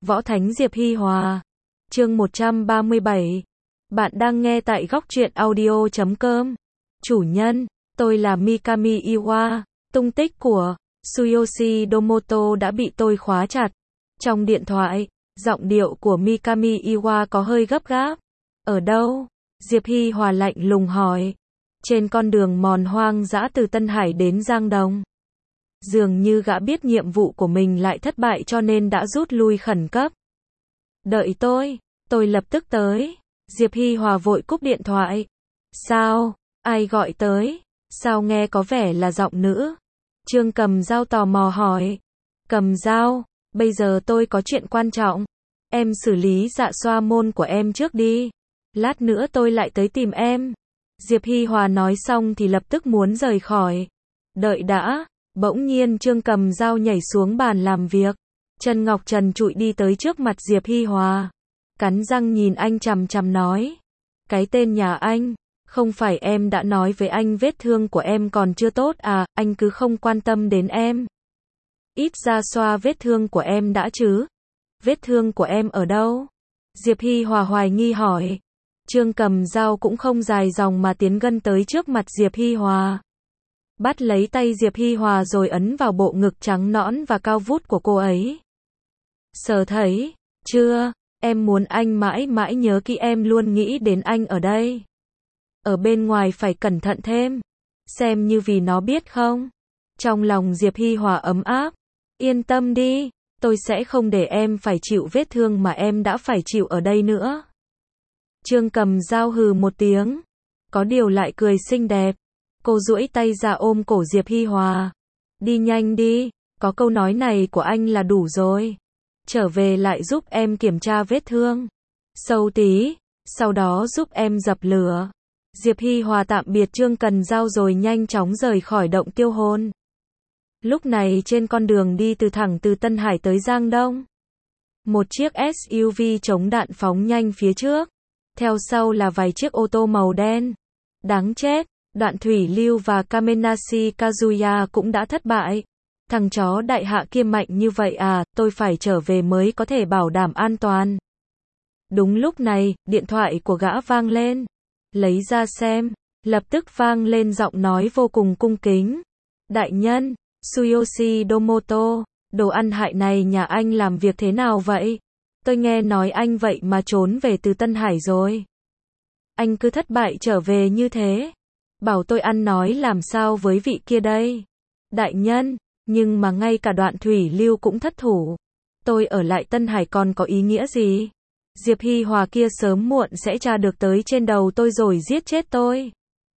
Võ Thánh Diệp Hi Hòa. Chương 137. Bạn đang nghe tại góc truyện audio.com. Chủ nhân, tôi là Mikami Iwa. Tung tích của Tsuyoshi Domoto đã bị tôi khóa chặt. Trong điện thoại, giọng điệu của Mikami Iwa có hơi gấp gáp. Ở đâu? Diệp Hi Hòa lạnh lùng hỏi. Trên con đường mòn hoang dã từ Tân Hải đến Giang Đông. Dường như gã biết nhiệm vụ của mình lại thất bại cho nên đã rút lui khẩn cấp. Đợi tôi lập tức tới. Diệp Hi Hòa vội cúp điện thoại. Sao? Ai gọi tới? Sao nghe có vẻ là giọng nữ? Trương Cầm Dao tò mò hỏi. Cầm Dao, bây giờ tôi có chuyện quan trọng. Em xử lý dạ xoa môn của em trước đi. Lát nữa tôi lại tới tìm em. Diệp Hi Hòa nói xong thì lập tức muốn rời khỏi. Đợi đã. Bỗng nhiên Trương Cầm Dao nhảy xuống bàn làm việc. Chân Ngọc trần trụi đi tới trước mặt Diệp Hi Hòa. Cắn răng nhìn anh chằm chằm nói. Cái tên nhà anh, không phải em đã nói với anh vết thương của em còn chưa tốt à, anh cứ không quan tâm đến em. Ít ra xoa vết thương của em đã chứ. Vết thương của em ở đâu? Diệp Hi Hòa hoài nghi hỏi. Trương Cầm Dao cũng không dài dòng mà tiến gần tới trước mặt Diệp Hi Hòa. Bắt lấy tay Diệp Hi Hòa rồi ấn vào bộ ngực trắng nõn và cao vút của cô ấy. Sờ thấy, chưa, em muốn anh mãi mãi nhớ kỹ, em luôn nghĩ đến anh ở đây. Ở bên ngoài phải cẩn thận thêm. Xem như vì nó biết không? Trong lòng Diệp Hi Hòa ấm áp. Yên tâm đi, tôi sẽ không để em phải chịu vết thương mà em đã phải chịu ở đây nữa. Trương Cầm Dao hừ một tiếng. Có điều lại cười xinh đẹp. Cô duỗi tay ra ôm cổ Diệp Hi Hòa. Đi nhanh đi, có câu nói này của anh là đủ rồi. Trở về lại giúp em kiểm tra vết thương sâu tí, sau đó giúp em dập lửa. Diệp Hi Hòa tạm biệt Trương Cầm Dao rồi nhanh chóng rời khỏi động tiêu hồn. Lúc này trên con đường đi thẳng từ Tân Hải tới Giang Đông. Một chiếc SUV chống đạn phóng nhanh phía trước. Theo sau là vài chiếc ô tô màu đen. Đáng chết, Đoạn Thủy Lưu và Kamenashi Kazuya cũng đã thất bại. Thằng chó đại hạ kia mạnh như vậy à, tôi phải trở về mới có thể bảo đảm an toàn. Đúng lúc này, điện thoại của gã vang lên. Lấy ra xem, lập tức vang lên giọng nói vô cùng cung kính. Đại nhân, Tsuyoshi Domoto, đồ ăn hại này nhà anh làm việc thế nào vậy? Tôi nghe nói anh vậy mà trốn về từ Tân Hải rồi. Anh cứ thất bại trở về như thế. Bảo tôi ăn nói làm sao với vị kia đây? Đại nhân, nhưng mà ngay cả Đoạn Thủy Lưu cũng thất thủ. Tôi ở lại Tân Hải còn có ý nghĩa gì? Diệp Hi Hòa kia sớm muộn sẽ tra được tới trên đầu tôi rồi giết chết tôi.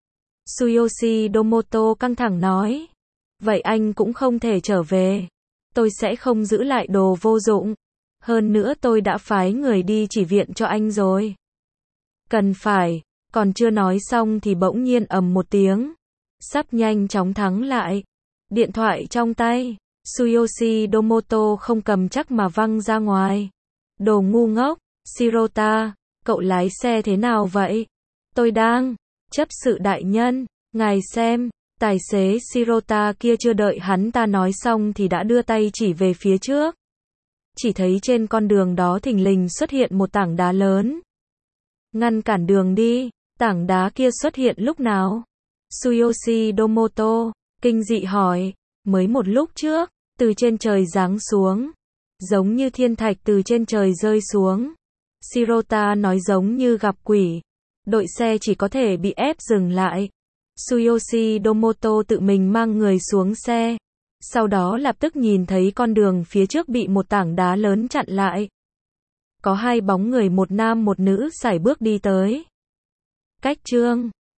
Tsuyoshi Domoto căng thẳng nói. Vậy anh cũng không thể trở về. Tôi sẽ không giữ lại đồ vô dụng. Hơn nữa tôi đã phái người đi chỉ viện cho anh rồi. Cần phải. Còn chưa nói xong thì bỗng nhiên ầm một tiếng. Sắp nhanh chóng thắng lại. Điện thoại trong tay. Tsuyoshi Domoto không cầm chắc mà văng ra ngoài. Đồ ngu ngốc. Shirota, cậu lái xe thế nào vậy? Tôi đang chấp sự đại nhân. Ngài xem. Tài xế Shirota kia chưa đợi hắn ta nói xong thì đã đưa tay chỉ về phía trước. Chỉ thấy trên con đường đó thình lình xuất hiện một tảng đá lớn. Ngăn cản đường đi. Tảng đá kia xuất hiện lúc nào? Tsuyoshi Domoto kinh dị hỏi. Mới một lúc trước, từ trên trời giáng xuống. Giống như thiên thạch từ trên trời rơi xuống. Shirota nói giống như gặp quỷ. Đội xe chỉ có thể bị ép dừng lại. Tsuyoshi Domoto tự mình mang người xuống xe. Sau đó lập tức nhìn thấy con đường phía trước bị một tảng đá lớn chặn lại. Có hai bóng người, một nam một nữ sải bước đi tới. Cách Trương